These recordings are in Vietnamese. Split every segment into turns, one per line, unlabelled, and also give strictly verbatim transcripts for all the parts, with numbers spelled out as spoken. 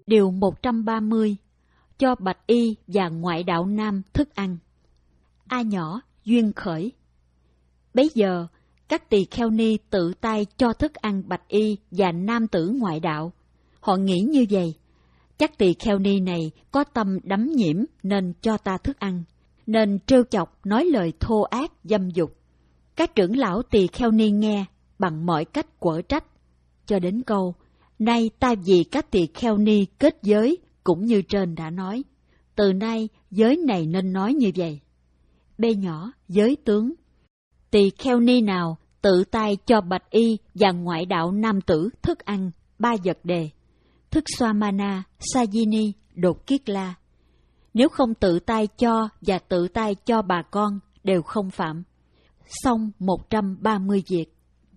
Điều một trăm ba mươi. Cho bạch y và ngoại đạo nam thức ăn. A nhỏ, duyên khởi. Bấy giờ, các tỳ kheo ni tự tay cho thức ăn bạch y và nam tử ngoại đạo. Họ nghĩ như vậy: chắc tỳ kheo ni này có tâm đắm nhiễm nên cho ta thức ăn, nên trêu chọc nói lời thô ác dâm dục. Các trưởng lão tỳ kheo ni nghe bằng mọi cách quở trách, cho đến câu: nay ta vì các tỳ kheo ni kết giới, cũng như trên đã nói, từ nay giới này nên nói như vậy. B nhỏ, giới tướng. Tỳ kheo ni nào tự tay cho bạch y và ngoại đạo nam tử thức ăn ba vật đề: thức Swamana, Sajini, đột kiết la. Nếu không tự tay cho và tự tay cho bà con đều không phạm. Xong một trăm ba mươi việc.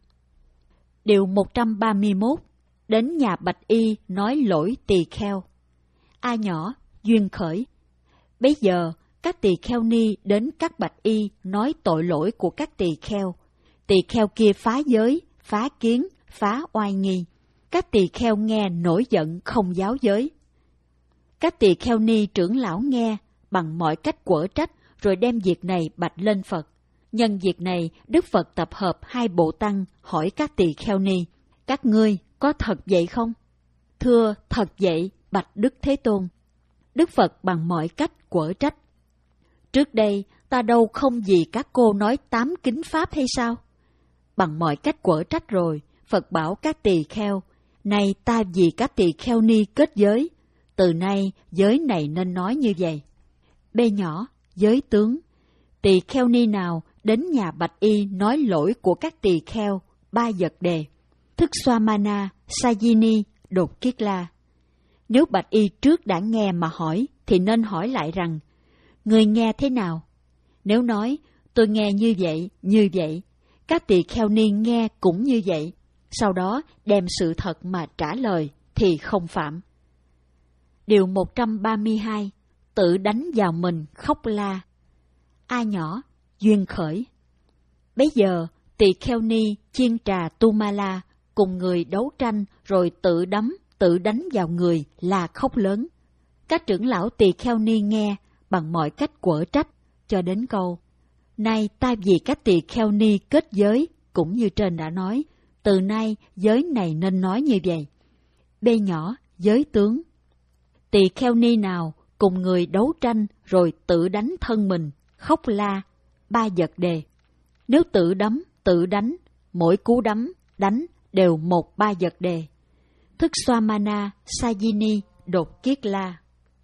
Điều một trăm ba mươi mốt. Đến nhà bạch y nói lỗi tỳ kheo. A nhỏ, duyên khởi. Bấy giờ, các tỳ kheo ni đến các bạch y nói tội lỗi của các tỳ kheo. Tỳ kheo kia phá giới, phá kiến, phá oai nghi. Các tỳ kheo nghe nổi giận không giáo giới. Các tỳ kheo ni trưởng lão nghe bằng mọi cách quở trách, rồi đem việc này bạch lên Phật. Nhân việc này, Đức Phật tập hợp hai bộ tăng hỏi các tỳ kheo ni: các ngươi có thật vậy không? Thưa, thật vậy, bạch Đức Thế Tôn. Đức Phật bằng mọi cách quở trách: trước đây ta đâu không vì các cô nói tám kính pháp hay sao? Bằng mọi cách quở trách rồi, Phật bảo các tỳ kheo: nay ta vì các tỳ kheo ni kết giới, từ nay giới này nên nói như vậy. B nhỏ, giới tướng. Tỳ kheo ni nào đến nhà bạch y nói lỗi của các tỳ kheo ba vật đề: thức Swamana, Sajini, đột kiết la. Nếu bạch y trước đã nghe mà hỏi, thì nên hỏi lại rằng: người nghe thế nào? Nếu nói: tôi nghe như vậy, như vậy, các tỳ kheo ni nghe cũng như vậy, sau đó đem sự thật mà trả lời, thì không phạm. Điều một trăm ba mươi hai. Tự đánh vào mình khóc la. A nhỏ, duyên khởi. Bấy giờ, tỳ kheo ni chiên trà Tumala cùng người đấu tranh, rồi tự đấm, tự đánh vào người là khóc lớn. Các trưởng lão tỳ kheo ni nghe bằng mọi cách quở trách, cho đến câu: nay ta vì các tỳ kheo ni kết giới, cũng như trên đã nói, từ nay giới này nên nói như vậy. B nhỏ, giới tướng. Tỳ kheo ni nào cùng người đấu tranh rồi tự đánh thân mình, khóc la, ba vật đề. Nếu tự đấm, tự đánh, mỗi cú đấm, đánh đều một ba vật đề: thức Swamana, Sajini, đột kiết la.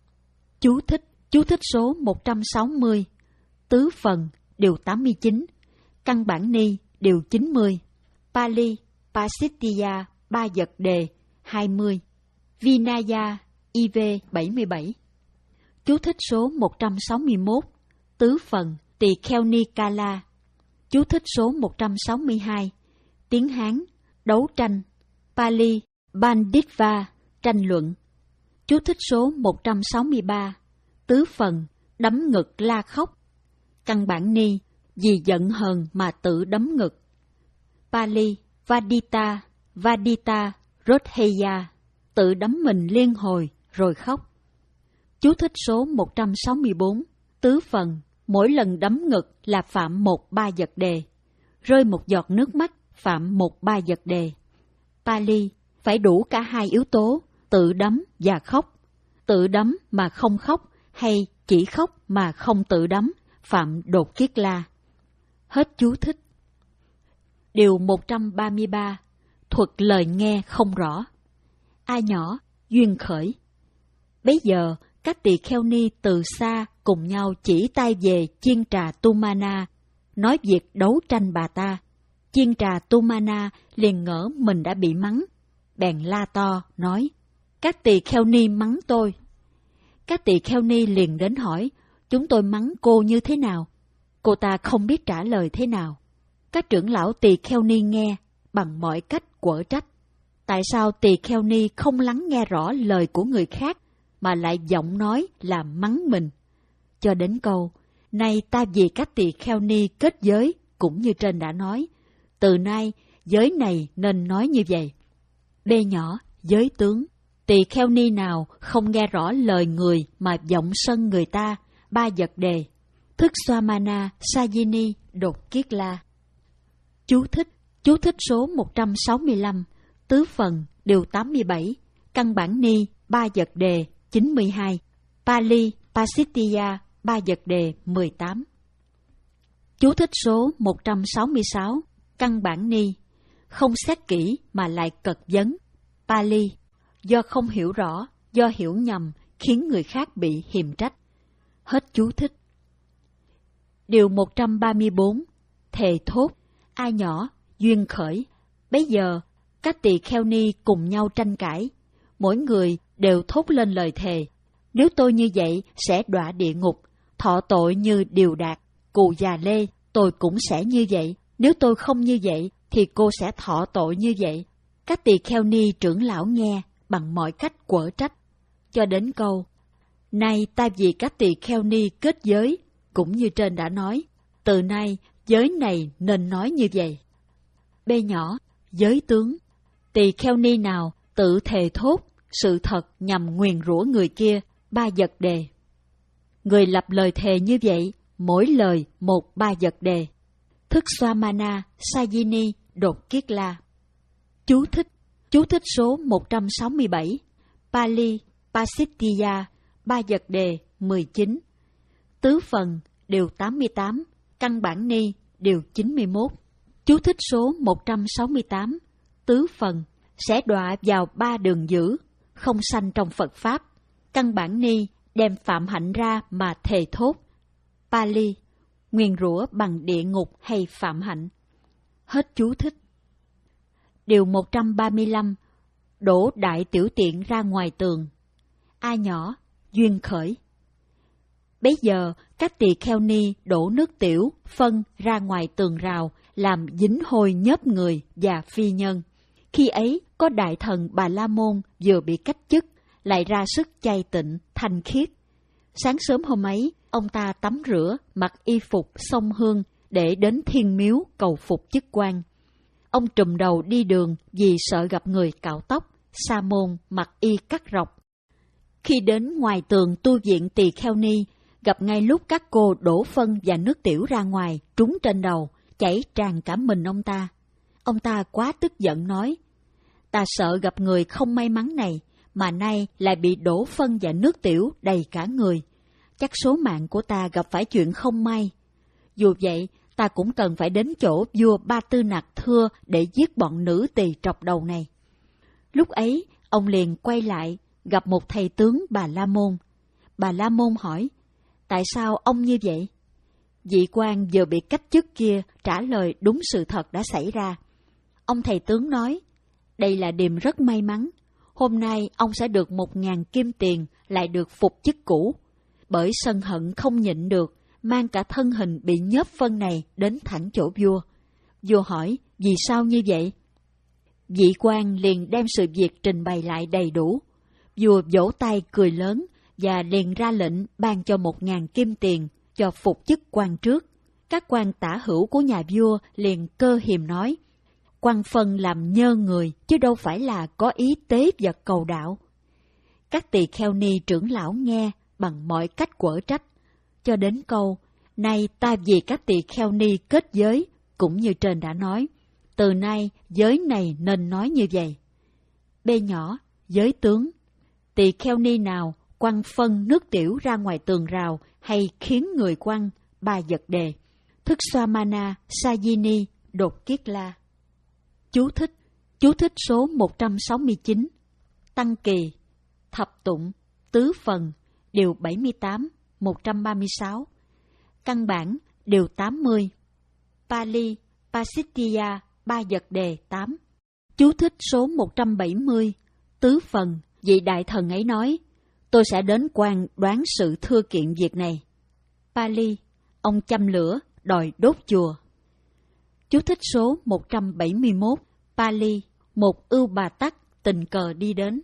Chú thích. Chú thích số một trăm sáu mươi. Tứ phần, điều tám mươi chín. Căn bản ni, điều chín mươi. Pali, Pasittiya, ba vật đề, hai mươi. Vinaya, i vê bảy mươi bảy. Chú thích số một trăm sáu mươi mốt. Tứ phần, tỳ kheo ni Kala. Chú thích số một trăm sáu mươi hai. Tiếng Hán, đấu tranh. Pali, Banditva, tranh luận. Chú thích số một trăm sáu mươi ba. Tứ phần, đấm ngực la khóc. Căn bản ni, vì giận hờn mà tự đấm ngực. Pali, Vadita, Vadita, Rodheya, tự đấm mình liên hồi rồi khóc. Chú thích số một trăm sáu mươi bốn. Tứ phần, mỗi lần đấm ngực là phạm một ba vật đề. Rơi một giọt nước mắt phạm một ba vật đề. Pali, phải đủ cả hai yếu tố, tự đấm và khóc. Tự đấm mà không khóc, hay chỉ khóc mà không tự đấm, phạm đột kiết la. Hết chú thích. Điều một trăm ba mươi ba. Thuật lời nghe không rõ. A nhỏ, duyên khởi. Bấy giờ, các tỳ kheo ni từ xa cùng nhau chỉ tay về chiên trà Tumana, nói việc đấu tranh bà ta. Chiên trà Tumana liền ngỡ mình đã bị mắng, bèn la to, nói: các tỳ kheo ni mắng tôi. Các tỳ kheo ni liền đến hỏi: chúng tôi mắng cô như thế nào? Cô ta không biết trả lời thế nào. Các trưởng lão tỳ kheo ni nghe bằng mọi cách quở trách: tại sao tỳ kheo ni không lắng nghe rõ lời của người khác, mà lại giọng nói là mắng mình? Cho đến câu: nay ta vì các tỳ kheo ni kết giới, cũng như trên đã nói, từ nay giới này nên nói như vậy. B nhỏ, giới tướng. Tỳ kheo ni nào không nghe rõ lời người mà vọng sân người ta, ba vật đề. Thức Swamana Sajini đột kiết la. Chú thích. Chú thích số một trăm sáu mươi lăm, tứ phần, điều tám mươi bảy, căn bản ni, ba vật đề, chín mươi hai, Pali, Pasittiya, ba vật đề, mười tám. Chú thích số một trăm sáu mươi sáu, căn bản ni, không xét kỹ mà lại cật vấn, Pali, do không hiểu rõ, do hiểu nhầm, khiến người khác bị hiềm trách. Hết chú thích. Điều một trăm ba mươi bốn, thề thốt, A nhỏ, duyên khởi. Bấy giờ, các tỳ kheo ni cùng nhau tranh cãi. Mỗi người đều thốt lên lời thề. Nếu tôi như vậy, sẽ đọa địa ngục, thọ tội như Điều Đạt, Cù Già Lê, tôi cũng sẽ như vậy. Nếu tôi không như vậy, thì cô sẽ thọ tội như vậy. Các tỳ kheo ni trưởng lão nghe, bằng mọi cách quở trách. Cho đến câu, nay ta vì các tỳ kheo ni kết giới, cũng như trên đã nói, từ nay giới này nên nói như vậy. B nhỏ, giới tướng. Tỳ kheo ni nào tự thề thốt sự thật nhằm nguyền rủa người kia, ba vật đề. Người lập lời thề như vậy, mỗi lời một ba vật đề. Thức Swamana Sajini đột kiết la. Chú thích. Chú thích số một trăm sáu mươi bảy, Pali, Pasittiya, ba vật đề, mười chín. Tứ phần, điều tám mươi tám, căn bản ni, điều chín mươi mốt. Chú thích số một trăm sáu mươi tám, tứ phần, sẽ đọa vào ba đường dữ, không sanh trong Phật Pháp. Căn bản ni, đem phạm hạnh ra mà thề thốt. Pali, nguyền rủa bằng địa ngục hay phạm hạnh. Hết chú thích. Điều một trăm ba mươi lăm, đổ đại tiểu tiện ra ngoài tường. A nhỏ, duyên khởi. Bấy giờ, các tỳ kheo ni đổ nước tiểu, phân ra ngoài tường rào, làm dính hôi nhớp người và phi nhân. Khi ấy, có đại thần Bà La Môn vừa bị cách chức, lại ra sức chay tịnh, thanh khiết. Sáng sớm hôm ấy, ông ta tắm rửa, mặc y phục xông hương để đến thiên miếu cầu phục chức quan. Ông trùm đầu đi đường vì sợ gặp người cạo tóc, sa môn mặc y cắt rọc. Khi đến ngoài tường tu viện tỳ kheo ni, gặp ngay lúc các cô đổ phân và nước tiểu ra ngoài, trúng trên đầu, chảy tràn cả mình ông ta. Ông ta quá tức giận nói, ta sợ gặp người không may mắn này, mà nay lại bị đổ phân và nước tiểu đầy cả người. Chắc số mạng của ta gặp phải chuyện không may. Dù vậy, ta cũng cần phải đến chỗ vua Ba Tư Nặc thưa để giết bọn nữ tỳ trọc đầu này. Lúc ấy, ông liền quay lại, gặp một thầy tướng Bà La Môn. Bà La Môn hỏi, tại sao ông như vậy? Vị quan vừa bị cách chức kia trả lời đúng sự thật đã xảy ra. Ông thầy tướng nói, đây là điềm rất may mắn. Hôm nay ông sẽ được một ngàn kim tiền, lại được phục chức cũ. Bởi sân hận không nhịn được, mang cả thân hình bị nhớp phân này đến thẳng chỗ vua. Vua hỏi, vì sao như vậy? Vị quan liền đem sự việc trình bày lại đầy đủ. Vua vỗ tay cười lớn và liền ra lệnh ban cho một ngàn kim tiền cho phục chức quan trước. Các quan tả hữu của nhà vua liền cơ hiềm nói, quan phân làm nhơ người chứ đâu phải là có ý tế vật cầu đạo. Các tỳ kheo ni trưởng lão nghe bằng mọi cách quở trách, cho đến câu, nay ta vì các tỳ kheo ni kết giới, cũng như trên đã nói, từ nay giới này nên nói như vậy. B nhỏ, giới tướng. Tỳ kheo ni nào quăng phân nước tiểu ra ngoài tường rào hay khiến người quăng, ba vật đề. Thức Swamana Sajini đột kiết la. Chú thích. Chú thích số một trăm sáu mươi chín. Tăng kỳ, thập tụng, tứ phần, điều bảy mươi tám, một trăm ba mươi sáu. Căn bản, điều tám mươi. Pali, Pasittiya, ba vật đề tám. Chú thích số một trăm bảy mươi. Tứ phần, vị đại thần ấy nói, tôi sẽ đến quan đoán sự thưa kiện việc này. Pali, ông châm lửa, đòi đốt chùa. Chú thích số một trăm bảy mươi mốt. Pali, một ưu bà tắc tình cờ đi đến.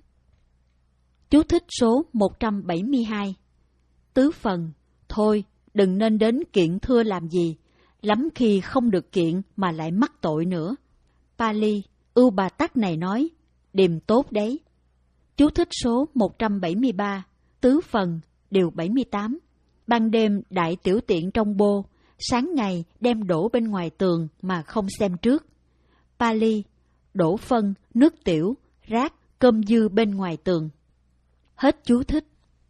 Chú thích số một trăm bảy mươi hai. Tứ phần, thôi, đừng nên đến kiện thưa làm gì, lắm khi không được kiện mà lại mắc tội nữa. Pali, ưu bà tắc này nói, điềm tốt đấy. Chú thích số một trăm bảy mươi ba, tứ phần, điều bảy mươi tám. Ban đêm đại tiểu tiện trong bô, sáng ngày đem đổ bên ngoài tường mà không xem trước. Pali, đổ phân, nước tiểu, rác, cơm dư bên ngoài tường. Hết chú thích.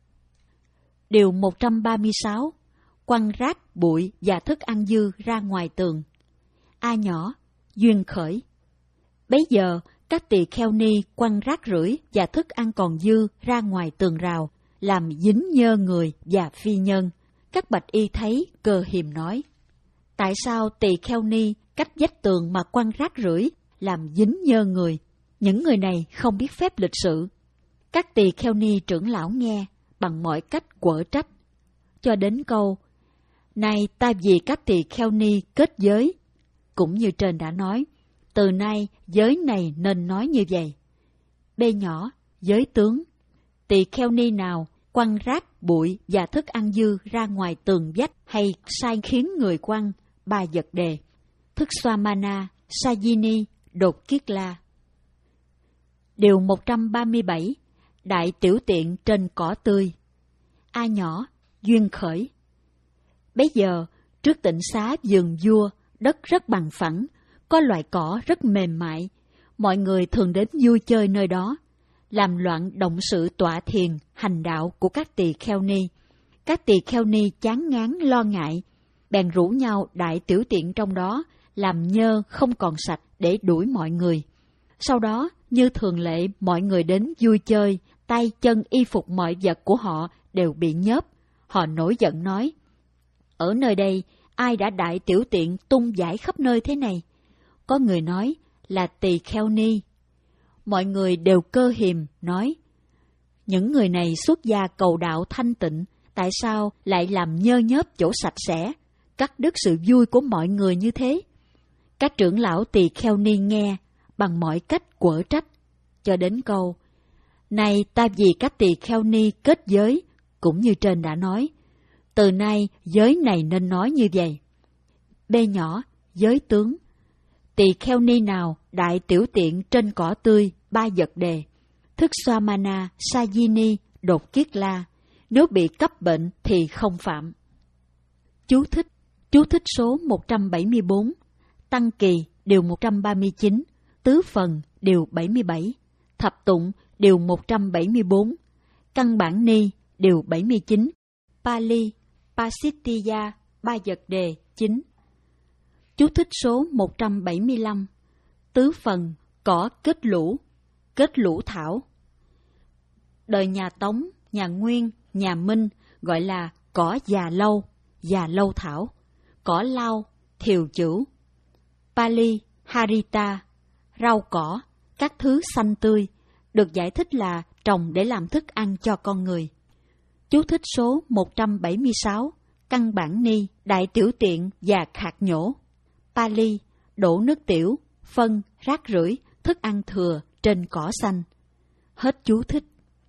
Điều một trăm ba mươi sáu. Quăng rác, bụi và thức ăn dư ra ngoài tường. A nhỏ, duyên khởi. Bấy giờ, các tỳ kheo ni quăng rác rưởi và thức ăn còn dư ra ngoài tường rào, làm dính nhơ người và phi nhân. Các bạch y thấy, cơ hiềm nói: tại sao tỳ kheo ni cách vách tường mà quăng rác rưởi, làm dính nhơ người? Những người này không biết phép lịch sự. Các tỳ kheo ni trưởng lão nghe, bằng mọi cách quở trách, cho đến câu: này ta vì các tỳ kheo ni kết giới, cũng như trên đã nói, từ nay giới này nên nói như vậy. B nhỏ, giới tướng. Tỳ kheo ni nào quăng rác, bụi và thức ăn dư ra ngoài tường vách hay sai khiến người quăng, ba vật đề. Thức Swamana, Sajini, đột kiết la. Điều một trăm ba mươi bảy. Đại tiểu tiện trên cỏ tươi. A nhỏ, duyên khởi. Bấy giờ, trước tịnh xá vườn vua, đất rất bằng phẳng, có loại cỏ rất mềm mại. Mọi người thường đến vui chơi nơi đó, làm loạn động sự tọa thiền, hành đạo của các tỳ kheo ni. Các tỳ kheo ni chán ngán lo ngại, bèn rủ nhau đại tiểu tiện trong đó, làm nhơ không còn sạch để đuổi mọi người. Sau đó, như thường lệ, mọi người đến vui chơi, tay chân y phục mọi vật của họ đều bị nhớp. Họ nổi giận nói: ở nơi đây, ai đã đại tiểu tiện tung dãi khắp nơi thế này? Có người nói là tỳ kheo ni. Mọi người đều cơ hiềm nói: những người này xuất gia cầu đạo thanh tịnh, tại sao lại làm nhơ nhớp chỗ sạch sẽ, cắt đứt sự vui của mọi người như thế? Các trưởng lão tỳ kheo ni nghe, bằng mọi cách quở trách, cho đến câu: này ta vì các tỳ kheo ni kết giới, cũng như trên đã nói, từ nay giới này nên nói như vậy. B nhỏ, giới tướng. Tỳ kheo ni nào đại tiểu tiện trên cỏ tươi, ba vật đề. Thức Swamana, Sajini, đột kiết la. Nếu bị cấp bệnh thì không phạm. Chú thích. Chú thích số một trăm bảy mươi bốn. Tăng kỳ, điều một trăm ba mươi chín. Tứ phần, điều bảy mươi bảy. Thập tụng, điều một trăm bảy mươi bốn. Căn bản ni, điều bảy mươi chín. Pali, Pasittiya, ba vật đề, chín. Chú thích số một trăm bảy mươi lăm. Tứ phần, cỏ kết lũ, kết lũ thảo. Đời nhà Tống, nhà Nguyên, nhà Minh gọi là cỏ già lâu, già lâu thảo, cỏ lau, thiều chửu. Pali, Harita, rau cỏ, các thứ xanh tươi, được giải thích là trồng để làm thức ăn cho con người. Chú thích số một trăm bảy mươi sáu. Căn bản ni, đại tiểu tiện và khạc nhổ. Pali, đổ nước tiểu, phân, rác rưởi, thức ăn thừa trên cỏ xanh. Hết chú thích.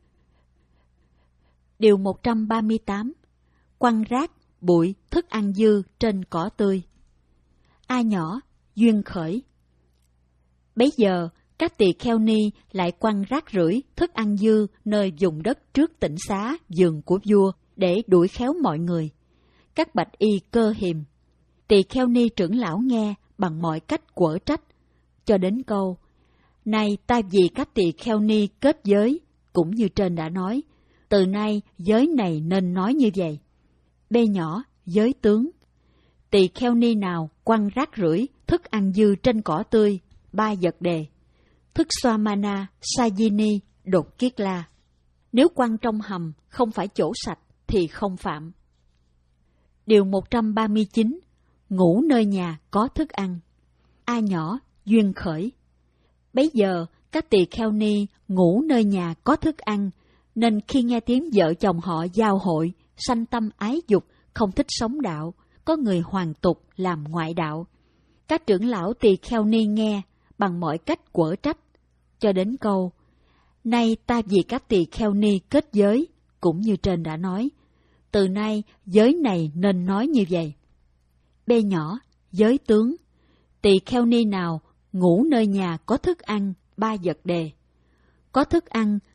Điều một trăm ba mươi tám. Quăng rác, bụi, thức ăn dư trên cỏ tươi. A nhỏ, duyên khởi. Bấy giờ, các tỳ kheo ni lại quăng rác rưởi, thức ăn dư nơi vùng đất trước tịnh xá, vườn của vua, để đuổi khéo mọi người. Các bạch y cơ hiềm. Tỳ kheo ni trưởng lão nghe, bằng mọi cách quở trách, cho đến câu: này ta vì các tỳ kheo ni kết giới, cũng như trên đã nói, từ nay giới này nên nói như vậy. B nhỏ, giới tướng. Tỳ kheo ni nào quăng rác rưởi, thức ăn dư trên cỏ tươi, ba vật đề. Thức Swamana, Sajini, đột kiết la. Nếu quăng trong hầm không phải chỗ sạch thì không phạm. Điều một trăm ba mươi chín. Ngủ nơi nhà có thức ăn. A nhỏ, duyên khởi. Bấy giờ, các tỳ kheo ni ngủ nơi nhà có thức ăn, nên khi nghe tiếng vợ chồng họ giao hội, sanh tâm ái dục, không thích sống đạo, có người hoàn tục làm ngoại đạo. Các trưởng lão tỳ kheo ni nghe, bằng mọi cách quở trách, cho đến câu: nay ta vì các tỳ kheo ni kết giới, cũng như trên đã nói, từ nay giới này nên nói như vậy. B nhỏ, giới tướng. Tỳ kheo ni nào ngủ nơi nhà có thức ăn, ba vật đề. Có thức ăn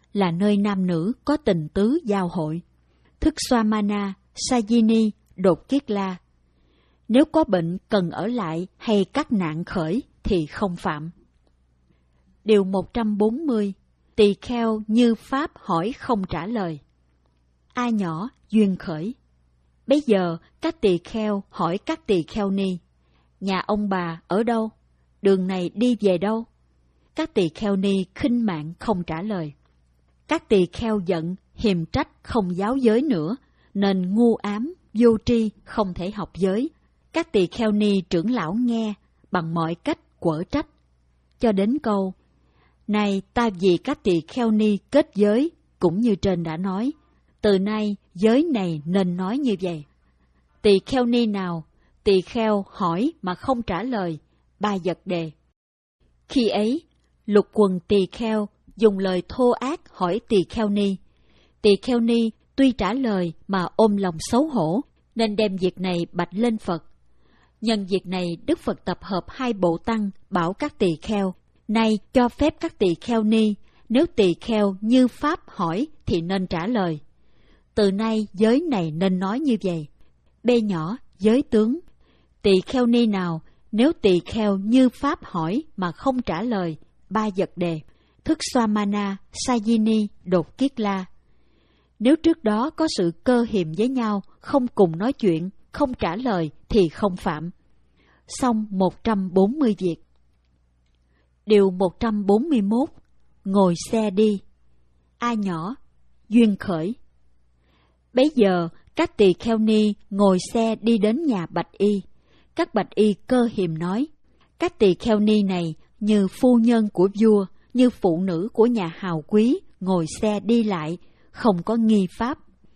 là nơi nam nữ có tình tứ giao hội. Thức Swamana, Sajini, Đột Kiết La. Nếu có bệnh cần ở lại hay các nạn khởi thì không phạm. Điều một trăm bốn mươi. Tỳ kheo như Pháp hỏi không trả lời. A nhỏ, duyên khởi. Bây giờ các tỳ kheo hỏi các tỳ kheo ni, nhà ông bà ở đâu? Đường này đi về đâu? Các tỳ kheo ni khinh mạng không trả lời. Các tỳ kheo giận, hiềm trách không giáo giới nữa, nên ngu ám, vô tri, không thể học giới. Các tỳ kheo ni trưởng lão nghe, bằng mọi cách quở trách. Cho đến câu, này ta vì các tỳ kheo ni kết giới, cũng như trên đã nói, từ nay giới này nên nói như vậy. Tỳ kheo ni nào, tỳ kheo hỏi mà không trả lời, ba vật đề. Khi ấy, lục quần tỳ kheo dùng lời thô ác hỏi tỳ kheo ni. Tỳ kheo ni tuy trả lời mà ôm lòng xấu hổ, nên đem việc này bạch lên Phật. Nhân việc này, Đức Phật tập hợp hai bộ tăng bảo các tỳ kheo, nay cho phép các tỳ kheo ni, nếu tỳ kheo như Pháp hỏi thì nên trả lời. Từ nay giới này nên nói như vậy. B nhỏ, giới tướng. Tỳ kheo ni nào, nếu tỳ kheo như Pháp hỏi mà không trả lời, ba vật đề. Thức Swamana, Sajini, Đột Kiết La. Nếu trước đó có sự cơ hiềm với nhau, không cùng nói chuyện, không trả lời thì không phạm. Xong một trăm bốn mươi việc. Điều một trăm bốn mươi mốt. Ngồi xe đi. A nhỏ, duyên khởi. Bấy giờ, các tỳ kheo ni ngồi xe đi đến nhà Bạch Y. Các Bạch Y cơ hiềm nói, các tỳ kheo ni này như phu nhân của vua, như phụ nữ của nhà hào quý, ngồi xe đi lại, không có nghi pháp.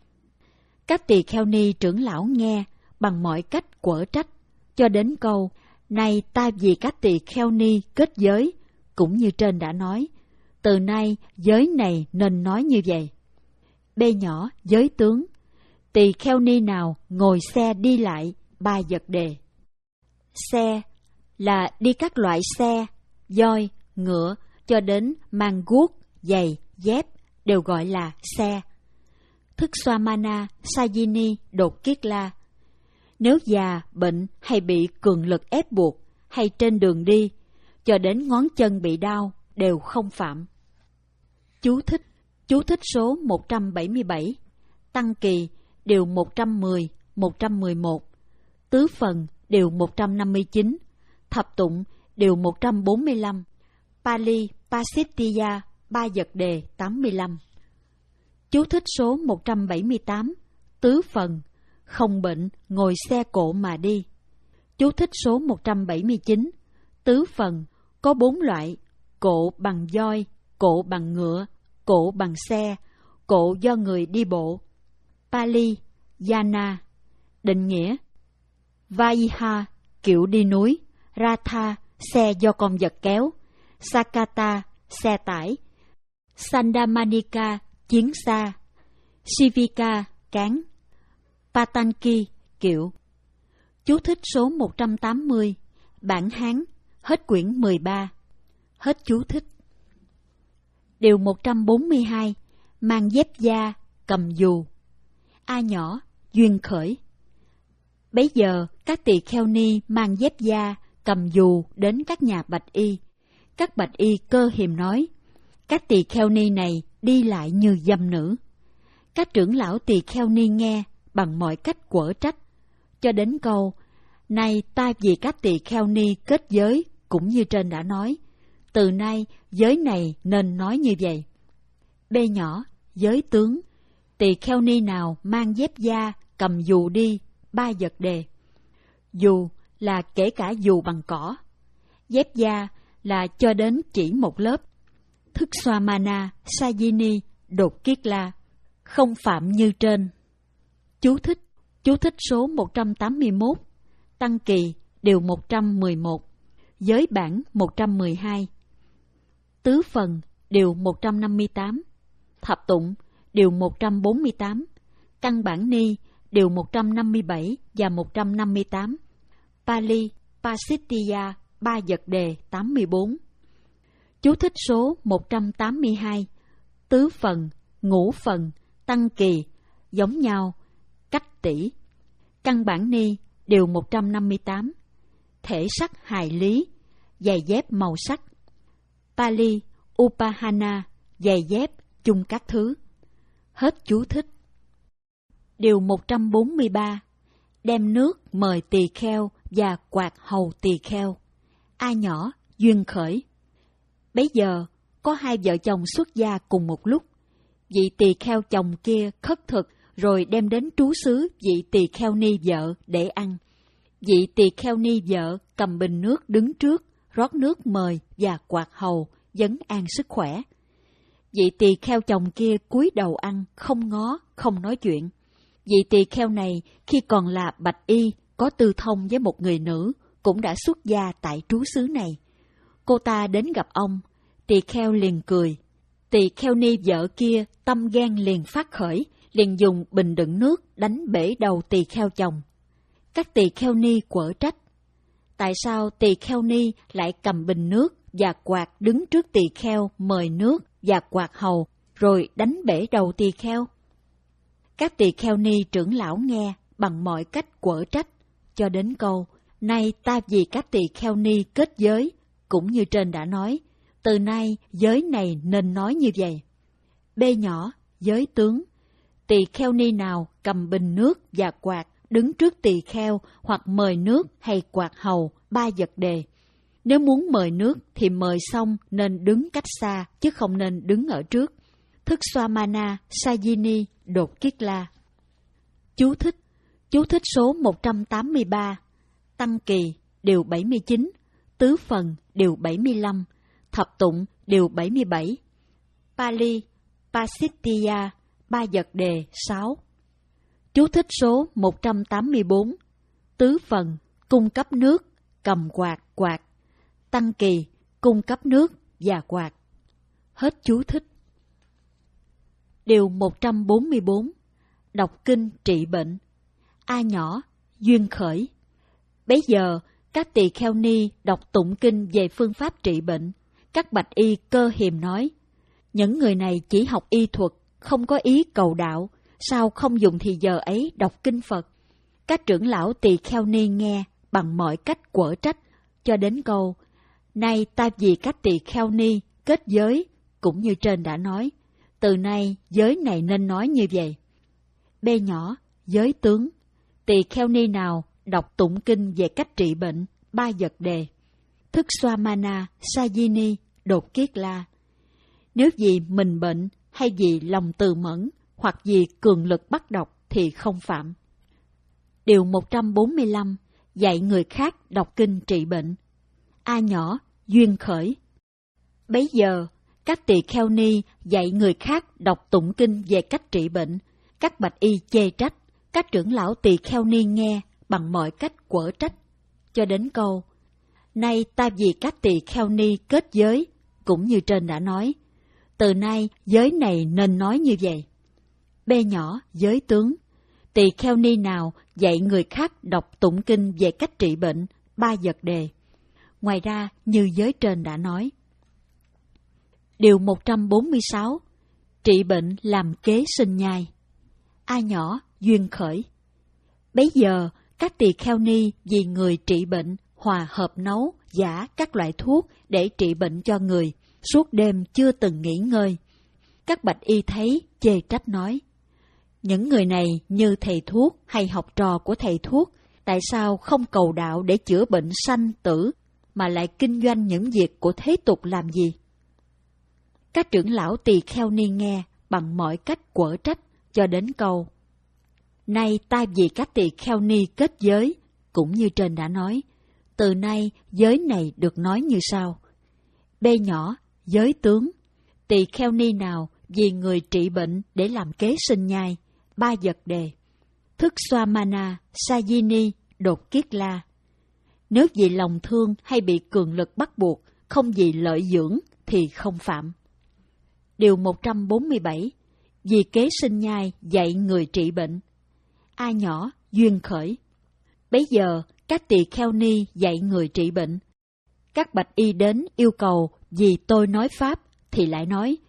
Các tỳ kheo ni trưởng lão nghe, bằng mọi cách quở trách, cho đến câu, này ta vì các tỳ kheo ni kết giới, cũng như trên đã nói, từ nay giới này nên nói như vậy. B nhỏ, giới tướng. Tỳ kheo ni nào ngồi xe đi lại, ba vật đề. Xe là đi các loại xe, voi, ngựa, cho đến mang guốc, giày, dép, đều gọi là xe. Thức Swamana, Sajini, Đột Kiết La. Nếu già, bệnh hay bị cường lực ép buộc, hay trên đường đi, cho đến ngón chân bị đau, đều không phạm. Chú thích. Chú thích số một trăm bảy mươi bảy. Tăng kỳ, điều một trăm mười, một trăm mười một. Tứ phần, điều một trăm năm mươi chín. Thập tụng, điều một trăm bốn mươi lăm. Pali, Pasittiya, ba vật đề, tám mươi lăm. Chú thích số một trăm bảy mươi tám. Tứ phần, không bệnh, ngồi xe cộ mà đi. Chú thích số một trăm bảy mươi chín. Tứ phần, có bốn loại, cộ bằng voi, cộ bằng ngựa, cộ bằng xe, cộ do người đi bộ. Pali, Yana. Định nghĩa: Vaiha, kiểu đi núi. Ratha, xe do con vật kéo. Sakata, xe tải. Sandamanika, chiến xa. Sivika, cán. Patanki, kiệu. Chú thích số một trăm tám mươi. Bản Hán, hết quyển mười ba. Hết chú thích. Điều một trăm bốn mươi hai. Mang dép da, cầm dù. A nhỏ, duyên khởi. Bấy giờ, các tỳ kheo ni mang dép da, cầm dù đến các nhà Bạch Y. Các Bạch Y cơ hiềm nói, các tỳ kheo ni này đi lại như dâm nữ. Các trưởng lão tỳ kheo ni nghe, bằng mọi cách quở trách, cho đến câu, này ta vì các tỳ kheo ni kết giới, cũng như trên đã nói, từ nay giới này nên nói như vậy. B nhỏ, giới tướng. Tỳ kheo ni nào mang dép da, cầm dù đi, ba vật đề. Dù là kể cả dù bằng cỏ. Dép da là cho đến chỉ một lớp. Thức Swamana, Sajini, Đột Kiết La, không phạm như trên. Chú thích. Chú thích số một trăm tám mươi mốt. Tăng kỳ, điều một trăm mười một. Giới bản một trăm mười hai. Tứ phần, điều một trăm năm mươi tám. Thập tụng, điều một trăm bốn mươi tám. Căn bản ni, điều một trăm năm mươi bảy và một trăm năm mươi tám. Pali, Pasittiya, ba vật đề, tám mươi bốn. Chú thích số một trăm tám mươi hai. tứ phần, ngũ phần, tăng kỳ, giống nhau, cách tỷ. Căn bản ni, điều một trăm năm mươi tám. Thể sắc hài lý, giày dép màu sắc. Pali, Upahana, giày dép, chung các thứ. Hết chú thích. Điều một trăm bốn mươi ba. Đem nước mời tỳ kheo và quạt hầu tỳ kheo. A nhỏ, duyên khởi. Bấy giờ, có hai vợ chồng xuất gia cùng một lúc. Vị tỳ kheo chồng kia khất thực rồi đem đến trú xứ vị tỳ kheo ni vợ để ăn. Vị tỳ kheo ni vợ cầm bình nước đứng trước, rót nước mời và quạt hầu, vấn an sức khỏe. Vị tỳ kheo chồng kia cúi đầu ăn, không ngó, không nói chuyện. Vị tỳ kheo này khi còn là bạch y, có tư thông với một người nữ, cũng đã xuất gia tại trú xứ này. Cô ta đến gặp ông, tỳ kheo liền cười. Tỳ kheo ni vợ kia tâm ghen liền phát khởi, liền dùng bình đựng nước đánh bể đầu tỳ kheo chồng. Các tỳ kheo ni quở trách. Tại sao tỳ kheo ni lại cầm bình nước và quạt đứng trước tỳ kheo mời nước và quạt hầu, rồi đánh bể đầu tỳ kheo? Các tỳ kheo ni trưởng lão nghe bằng mọi cách quở trách, cho đến câu, nay ta vì các tỳ kheo ni kết giới, cũng như trên đã nói, từ nay giới này nên nói như vậy. B nhỏ, giới tướng. Tỳ kheo ni nào cầm bình nước và quạt đứng trước tỳ kheo hoặc mời nước hay quạt hầu, ba vật đề. Nếu muốn mời nước thì mời xong nên đứng cách xa, chứ không nên đứng ở trước. Thức Swamana, Sajini, Đột Kiết La. Chú thích. Chú thích số một trăm tám mươi ba. Tăng kỳ, điều bảy mươi chín. Tứ phần, điều bảy mươi lăm. Thập tụng, điều bảy mươi bảy. Pali, Pasittiya, ba vật đề, sáu. Chú thích số một trăm tám mươi bốn. Tứ phần, cung cấp nước, cầm quạt, quạt. Tăng kỳ, cung cấp nước và quạt. Hết chú thích. Điều một trăm bốn mươi bốn. Đọc kinh trị bệnh. A nhỏ, duyên khởi. Bấy giờ, các tỳ kheo ni đọc tụng kinh về phương pháp trị bệnh. Các bạch y cơ hiềm nói, những người này chỉ học y thuật, không có ý cầu đạo, sao không dùng thì giờ ấy đọc kinh Phật? Các trưởng lão tỳ kheo ni nghe bằng mọi cách quở trách, cho đến câu, nay ta vì các tỳ kheo ni kết giới, cũng như trên đã nói, từ nay giới này nên nói như vậy. B nhỏ, giới tướng. Tỳ kheo ni nào đọc tụng kinh về cách trị bệnh, ba vật đề. Thức Swamana, Sajini, Đột Kiết La. Nếu vì mình bệnh, hay vì lòng từ mẫn, hoặc vì cường lực bắt độc thì không phạm. Điều một trăm bốn mươi lăm. Dạy người khác đọc kinh trị bệnh. A nhỏ, duyên khởi. Bấy giờ, các tỳ kheo ni dạy người khác đọc tụng kinh về cách trị bệnh. Các bạch y chê trách, các trưởng lão tỳ kheo ni nghe bằng mọi cách quở trách, cho đến câu, nay ta vì các tỳ kheo ni kết giới, cũng như trên đã nói, từ nay giới này nên nói như vậy. B nhỏ, giới tướng. Tỳ kheo ni nào dạy người khác đọc tụng kinh về cách trị bệnh, ba vật đề. Ngoài ra, như giới trên đã nói. Điều một trăm bốn mươi sáu. Trị bệnh làm kế sinh nhai. A nhỏ, duyên khởi. Bấy giờ, các tỳ kheo ni vì người trị bệnh, hòa hợp nấu, giả các loại thuốc để trị bệnh cho người, suốt đêm chưa từng nghỉ ngơi. Các bạch y thấy, chê trách nói, những người này như thầy thuốc hay học trò của thầy thuốc, tại sao không cầu đạo để chữa bệnh sanh tử, mà lại kinh doanh những việc của thế tục làm gì? Các trưởng lão tỳ kheo ni nghe bằng mọi cách quở trách, cho đến câu, nay ta vì các tỳ kheo ni kết giới, cũng như trên đã nói, từ nay giới này được nói như sau. B nhỏ, giới tướng. Tỳ kheo ni nào vì người trị bệnh để làm kế sinh nhai, ba vật đề. Thức Swamana, Sajini, Đột Kiết La. Nếu vì lòng thương hay bị cường lực bắt buộc, không vì lợi dưỡng thì không phạm. Điều một trăm bốn mươi bảy. Vì kế sinh nhai dạy người trị bệnh. A nhỏ, duyên khởi. Bấy giờ, các tỳ kheo ni dạy người trị bệnh. Các bạch y đến yêu cầu vì tôi nói pháp, thì lại nói,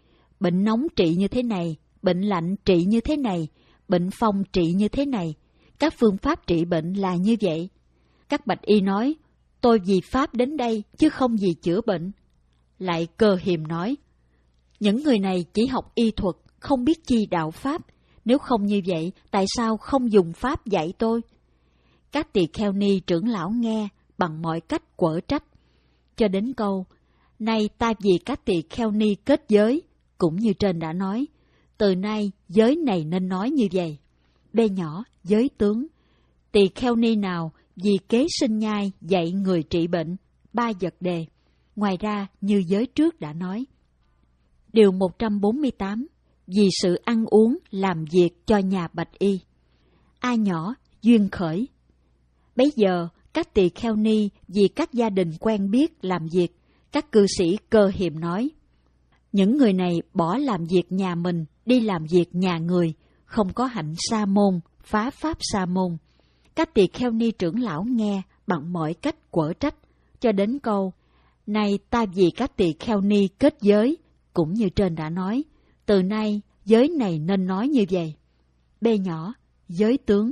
bệnh nóng trị như thế này, bệnh lạnh trị như thế này, bệnh phong trị như thế này. Các phương pháp trị bệnh là như vậy. Các bạch y nói, tôi vì pháp đến đây chứ không vì chữa bệnh. Lại Cơ Hiềm nói, những người này chỉ học y thuật, không biết chi đạo pháp. Nếu không như vậy, tại sao không dùng pháp dạy tôi? Các tỳ kheo ni trưởng lão nghe bằng mọi cách quở trách. Cho đến câu, nay ta vì các tỳ kheo ni kết giới, cũng như trên đã nói, từ nay giới này nên nói như vậy. B nhỏ, giới tướng. Tỳ kheo ni nào vì kế sinh nhai dạy người trị bệnh, ba vật đề. Ngoài ra như giới trước đã nói. Điều một trăm bốn mươi tám. Vì sự ăn uống làm việc cho nhà bạch y. A nhỏ, duyên khởi. Bấy giờ các tỳ kheo ni vì các gia đình quen biết làm việc, các cư sĩ Cơ Hiềm nói, những người này bỏ làm việc nhà mình, đi làm việc nhà người, không có hạnh sa môn, phá pháp sa môn. Các tỳ kheo ni trưởng lão nghe bằng mọi cách quở trách, cho đến câu, nay ta vì các tỳ kheo ni kết giới, cũng như trên đã nói, từ nay giới này nên nói như vậy. B nhỏ, giới tướng.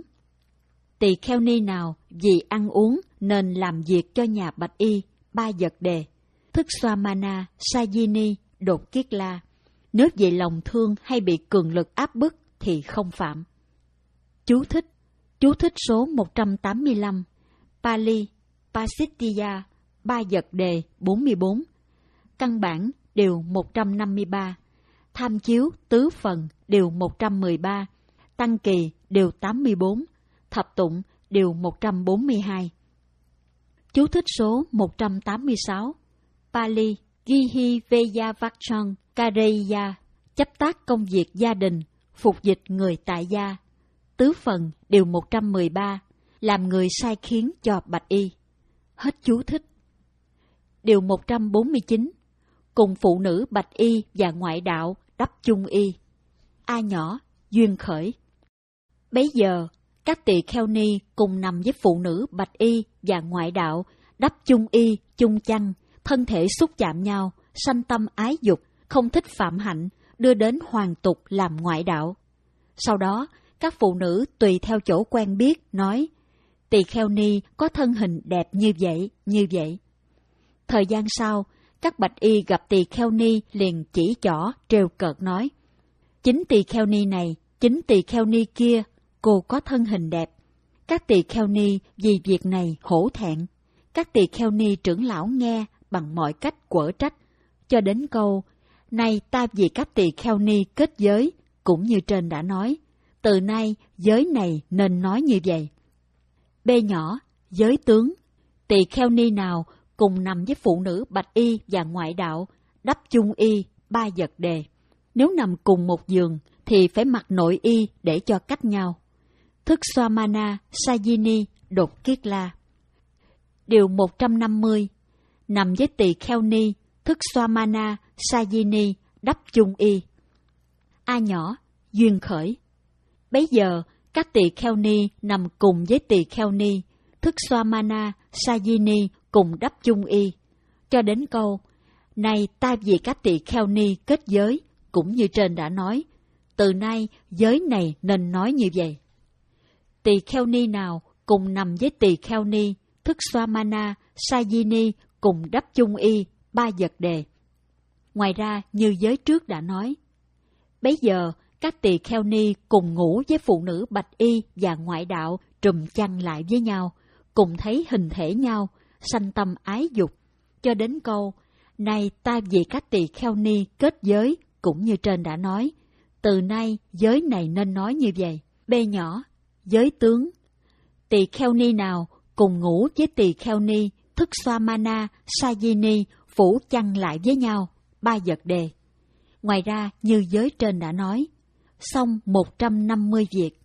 Tỳ kheo ni nào vì ăn uống nên làm việc cho nhà bạch y, ba vật đề. Thức xoa mana, sajini, đột kiết la. Nếu vì lòng thương hay bị cường lực áp bức thì không phạm. Chú thích. Chú thích số một trăm tám mươi lăm. Pali, Pasittiya, ba vật đề bốn mươi bốn. Căn bản điều một trăm năm mươi ba. Tham chiếu tứ phần điều một trăm mười ba. Tăng kỳ điều tám mươi bốn. Thập tụng điều một trăm bốn mươi hai. Chú thích số một trăm tám mươi sáu. Pali, Gihi Veyavachan Kareya, chấp tác công việc gia đình, phục dịch người tại gia. Tứ phần điều một trăm mười ba, làm người sai khiến cho bạch y. Hết chú thích. Điều một trăm bốn mươi chín, cùng phụ nữ bạch y và ngoại đạo đắp chung y. A nhỏ, duyên khởi. Bấy giờ, các tỳ kheo ni cùng nằm với phụ nữ bạch y và ngoại đạo đắp chung y, chung chăn, thân thể xúc chạm nhau, sanh tâm ái dục, không thích phạm hạnh, đưa đến hoàn tục làm ngoại đạo. Sau đó, các phụ nữ tùy theo chỗ quen biết nói, tỳ kheo ni có thân hình đẹp như vậy, như vậy. Thời gian sau, các bạch y gặp tỳ kheo ni liền chỉ trỏ, trêu cợt nói, chính tỳ kheo ni này, chính tỳ kheo ni kia, cô có thân hình đẹp. Các tỳ kheo ni vì việc này hổ thẹn. Các tỳ kheo ni trưởng lão nghe bằng mọi cách quở trách, cho đến câu, nay ta vì các tỳ kheo ni kết giới, cũng như trên đã nói, từ nay giới này nên nói như vậy. B nhỏ, giới tướng. Tỳ kheo ni nào cùng nằm với phụ nữ bạch y và ngoại đạo, đắp chung y, ba vật đề. Nếu nằm cùng một giường thì phải mặc nội y để cho cách nhau. Thức xoa mana, sajini, đột kiết la. Điều một trăm năm mươi. Nằm với tỳ kheo ni, thức xoa mana, sajini, đắp chung y. A nhỏ, duyên khởi. Bấy giờ, các tỳ kheo ni nằm cùng với tỳ kheo ni, thức xoa mana, sajini cùng đắp chung y. Cho đến câu, nay ta vì các tỳ kheo ni kết giới, cũng như trên đã nói, từ nay giới này nên nói như vậy. Tỳ kheo ni nào cùng nằm với tỳ kheo ni, thức xoa mana, sajini cùng đắp chung y, ba vật đề. Ngoài ra như giới trước đã nói. Bấy giờ các tỳ kheo ni cùng ngủ với phụ nữ bạch y và ngoại đạo trùm chăn lại với nhau, cùng thấy hình thể nhau, sanh tâm ái dục. Cho đến câu, nay ta vì các tỳ kheo ni kết giới, cũng như trên đã nói, từ nay giới này nên nói như vậy. B nhỏ, giới tướng. Tỳ kheo ni nào cùng ngủ với tỳ kheo ni, thức xoa mana, sajini, phủ chăn lại với nhau, ba vật đề. Ngoài ra như giới trên đã nói. Xong một trăm năm mươi việc.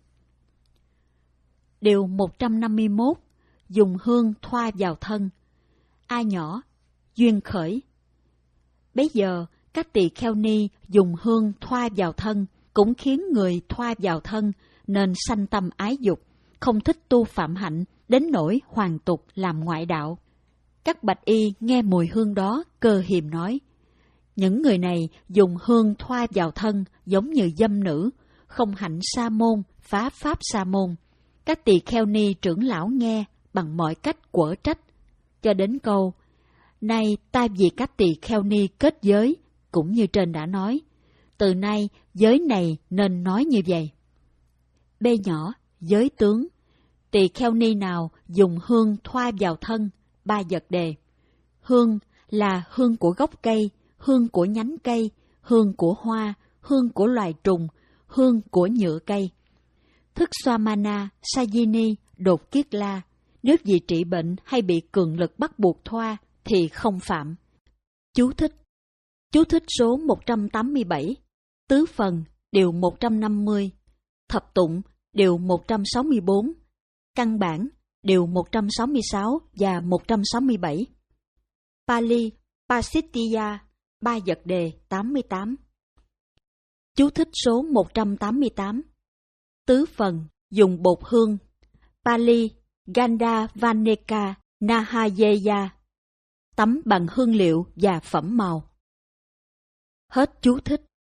Điều một trăm năm mươi mốt. Dùng hương thoa vào thân. A nhỏ, duyên khởi. Bấy giờ, các tỳ kheo ni dùng hương thoa vào thân, cũng khiến người thoa vào thân, nên sanh tâm ái dục, không thích tu phạm hạnh, đến nỗi hoàn tục làm ngoại đạo. Các bạch y nghe mùi hương đó, Cơ Hiềm nói, Những người này dùng hương thoa vào thân giống như dâm nữ, không hạnh sa môn, phá pháp sa môn. Các tỳ kheo ni trưởng lão nghe bằng mọi cách quở trách, cho đến câu, nay ta vì các tỳ kheo ni kết giới, cũng như trên đã nói, từ nay giới này nên nói như vậy. B nhỏ, giới tướng. Tỳ kheo ni nào dùng hương thoa vào thân, ba vật đề. Hương là hương của gốc cây, hương của nhánh cây, hương của hoa, hương của loài trùng, hương của nhựa cây. Thức xoa mana, sajini, đột kiết la, nếu vì trị bệnh hay bị cường lực bắt buộc thoa thì không phạm. Chú thích. Chú thích số một trăm tám mươi bảy, tứ phần, điều một trăm năm mươi, thập tụng, điều một trăm sáu mươi bốn, căn bản, điều một trăm sáu mươi sáu và một trăm sáu mươi bảy. Pali, Pasittiya, ba vật đề tám mươi tám. Chú thích số một trăm tám mươi tám. Tứ phần, dùng bột hương. Pali, Ganda Vaneka Nahayeya, tắm bằng hương liệu và phẩm màu. Hết chú thích.